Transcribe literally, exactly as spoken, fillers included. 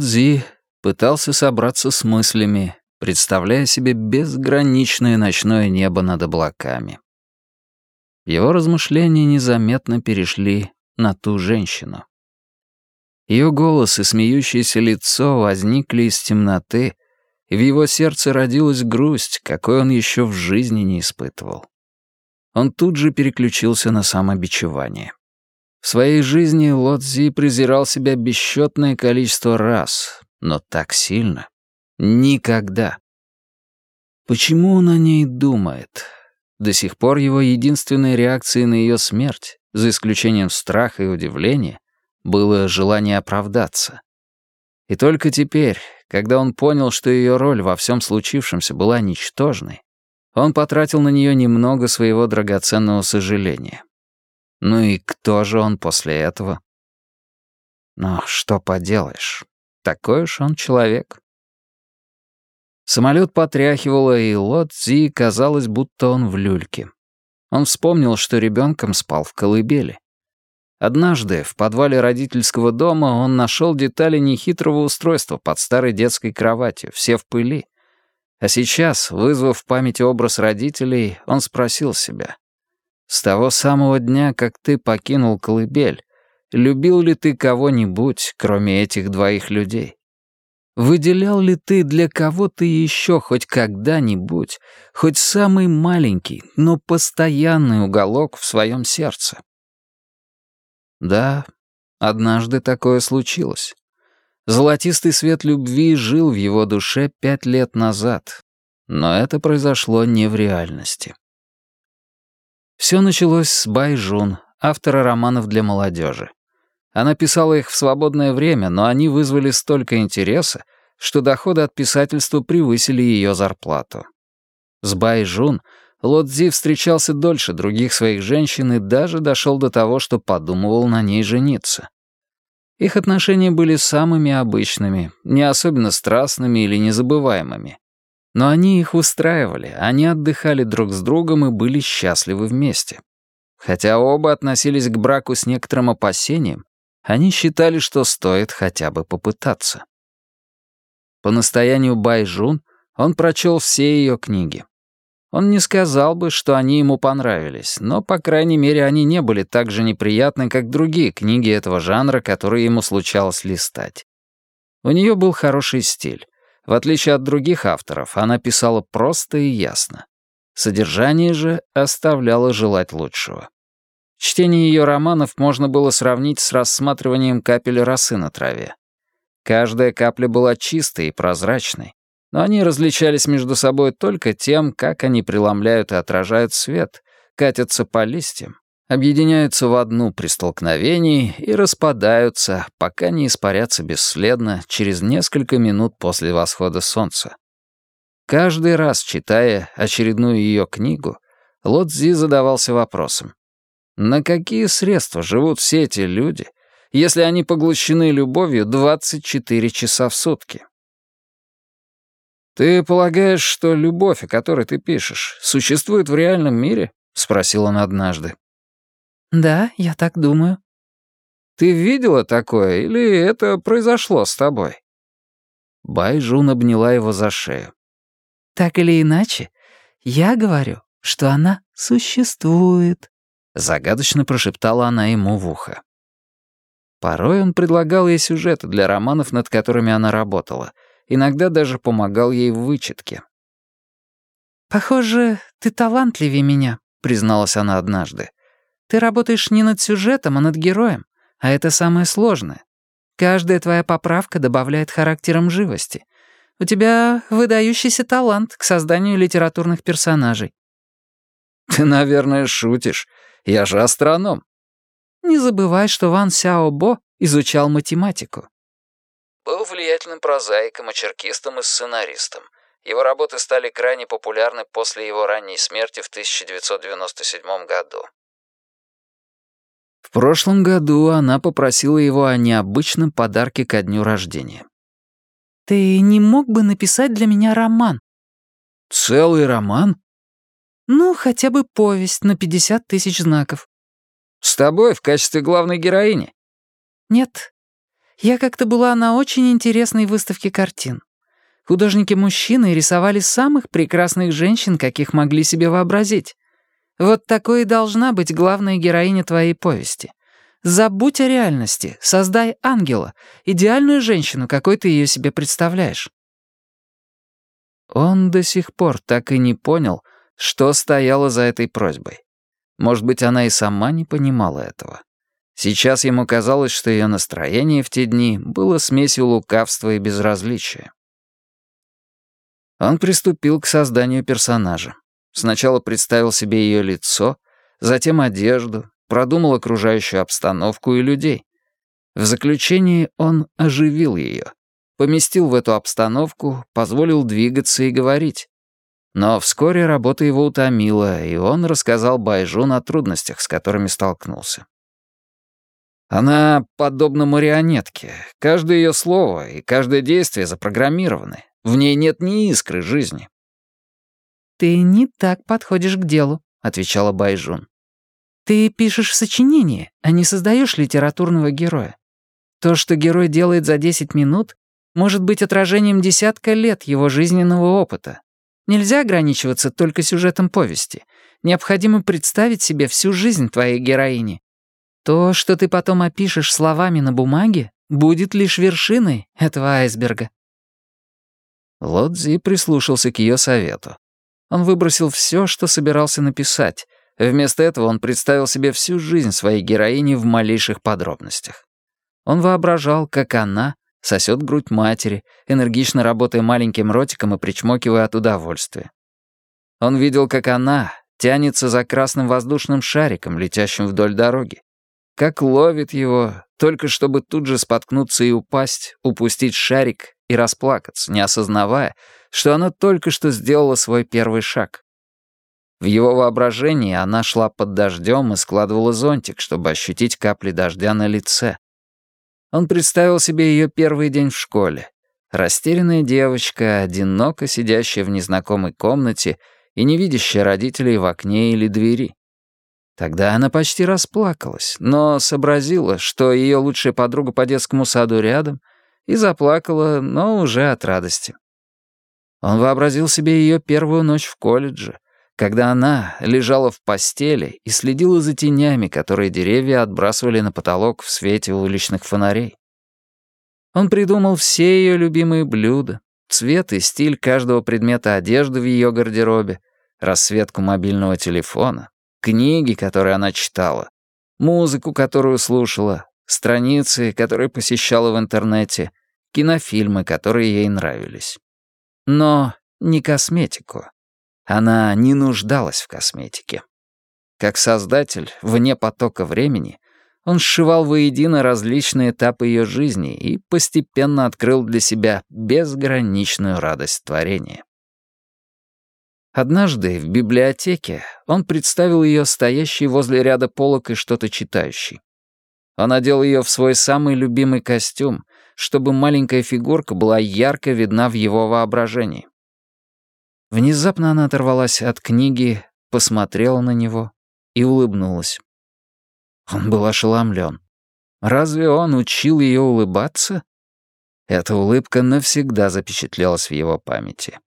Лодзи пытался собраться с мыслями, представляя себе безграничное ночное небо над облаками. Его размышления незаметно перешли на ту женщину. Ее голос и смеющееся лицо возникли из темноты, и в его сердце родилась грусть, какой он еще в жизни не испытывал. Он тут же переключился на самобичевание. В своей жизни Лодзи презирал себя бесчетное количество раз, но так сильно — никогда. Почему он о ней думает? До сих пор его единственной реакцией на ее смерть, за исключением страха и удивления, было желание оправдаться. И только теперь, когда он понял, что ее роль во всем случившемся была ничтожной, он потратил на нее немного своего драгоценного сожаления. Ну и кто же он после этого? Но что поделаешь, такой уж он человек. Самолет потряхивало, и Лодзи казалось, будто он в люльке. Он вспомнил, что ребенком спал в колыбели. Однажды в подвале родительского дома он нашел детали нехитрого устройства под старой детской кроватью, все в пыли. А сейчас, вызвав в памяти образ родителей, он спросил себя: «С того самого дня, как ты покинул колыбель, любил ли ты кого-нибудь, кроме этих двоих людей? Выделял ли ты для кого-то еще хоть когда-нибудь, хоть самый маленький, но постоянный уголок в своем сердце?» Да, однажды такое случилось. Золотистый свет любви жил в его душе пять лет назад, но это произошло не в реальности. Все началось с Бай Жун, автора романов для молодежи. Она писала их в свободное время, но они вызвали столько интереса, что доходы от писательства превысили ее зарплату. С Бай Жун Лодзи встречался дольше других своих женщин и даже дошел до того, что подумывал на ней жениться. Их отношения были самыми обычными, не особенно страстными или незабываемыми. Но они их выстраивали, они отдыхали друг с другом и были счастливы вместе. Хотя оба относились к браку с некоторым опасением, они считали, что стоит хотя бы попытаться. По настоянию Бай Жун он прочел все ее книги. Он не сказал бы, что они ему понравились, но, по крайней мере, они не были так же неприятны, как другие книги этого жанра, которые ему случалось листать. У нее был хороший стиль. В отличие от других авторов, она писала просто и ясно. Содержание же оставляло желать лучшего. Чтение ее романов можно было сравнить с рассматриванием капель росы на траве. Каждая капля была чистой и прозрачной, но они различались между собой только тем, как они преломляют и отражают свет, катятся по листьям, объединяются в одну при столкновении и распадаются, пока не испарятся бесследно через несколько минут после восхода солнца. Каждый раз, читая очередную ее книгу, Лодзи задавался вопросом: на какие средства живут все эти люди, если они поглощены любовью двадцать четыре часа в сутки? «Ты полагаешь, что любовь, о которой ты пишешь, существует в реальном мире?» — спросил он однажды. «Да, я так думаю». «Ты видела такое, или это произошло с тобой?» Бай Жун обняла его за шею. «Так или иначе, я говорю, что она существует», — загадочно прошептала она ему в ухо. Порой он предлагал ей сюжеты для романов, над которыми она работала, иногда даже помогал ей в вычетке. «Похоже, ты талантливее меня», — призналась она однажды. «Ты работаешь не над сюжетом, а над героем, а это самое сложное. Каждая твоя поправка добавляет характерам живости. У тебя выдающийся талант к созданию литературных персонажей». «Ты, наверное, шутишь. Я же астроном». «Не забывай, что Ван Сяобо изучал математику». Был влиятельным прозаиком, очеркистом и сценаристом. Его работы стали крайне популярны после его ранней смерти в тысяча девятьсот девяносто седьмом году. В прошлом году она попросила его о необычном подарке ко дню рождения. «Ты не мог бы написать для меня роман?» «Целый роман?» «Ну, хотя бы повесть на пятьдесят тысяч знаков». «С тобой в качестве главной героини?» «Нет. Я как-то была на очень интересной выставке картин. Художники-мужчины рисовали самых прекрасных женщин, каких могли себе вообразить. Вот такой и должна быть главная героиня твоей повести. Забудь о реальности, создай ангела, идеальную женщину, какой ты ее себе представляешь». Он до сих пор так и не понял, что стояло за этой просьбой. Может быть, она и сама не понимала этого. Сейчас ему казалось, что ее настроение в те дни было смесью лукавства и безразличия. Он приступил к созданию персонажа. Сначала представил себе ее лицо, затем одежду, продумал окружающую обстановку и людей. В заключении он оживил ее, поместил в эту обстановку, позволил двигаться и говорить. Но вскоре работа его утомила, и он рассказал Байжун о трудностях, с которыми столкнулся. Она подобна марионетке. Каждое ее слово и каждое действие запрограммированы. В ней нет ни искры жизни. «Ты не так подходишь к делу», — отвечала Байжун. «Ты пишешь сочинение, а не создаешь литературного героя. То, что герой делает за десять минут, может быть отражением десятка лет его жизненного опыта. Нельзя ограничиваться только сюжетом повести. Необходимо представить себе всю жизнь твоей героини. То, что ты потом опишешь словами на бумаге, будет лишь вершиной этого айсберга». Лодзи прислушался к ее совету. Он выбросил все, что собирался написать. Вместо этого он представил себе всю жизнь своей героини в малейших подробностях. Он воображал, как она сосет грудь матери, энергично работая маленьким ротиком и причмокивая от удовольствия. Он видел, как она тянется за красным воздушным шариком, летящим вдоль дороги, как ловит его, только чтобы тут же споткнуться и упасть, упустить шарик и расплакаться, не осознавая, что она только что сделала свой первый шаг. В его воображении она шла под дождем и складывала зонтик, чтобы ощутить капли дождя на лице. Он представил себе ее первый день в школе. Растерянная девочка, одиноко сидящая в незнакомой комнате и не видящая родителей в окне или двери. Тогда она почти расплакалась, но сообразила, что ее лучшая подруга по детскому саду рядом, и заплакала, но уже от радости. Он вообразил себе ее первую ночь в колледже, когда она лежала в постели и следила за тенями, которые деревья отбрасывали на потолок в свете уличных фонарей. Он придумал все ее любимые блюда, цвет и стиль каждого предмета одежды в ее гардеробе, расцветку мобильного телефона, книги, которые она читала, музыку, которую слушала, страницы, которые посещала в интернете, кинофильмы, которые ей нравились. Но не косметику. Она не нуждалась в косметике. Как создатель, вне потока времени, он сшивал воедино различные этапы ее жизни и постепенно открыл для себя безграничную радость творения. Однажды в библиотеке он представил ее стоящей возле ряда полок и что-то читающей. Он одел ее в свой самый любимый костюм, чтобы маленькая фигурка была ярко видна в его воображении. Внезапно она оторвалась от книги, посмотрела на него и улыбнулась. Он был ошеломлен. Разве он учил ее улыбаться? Эта улыбка навсегда запечатлелась в его памяти.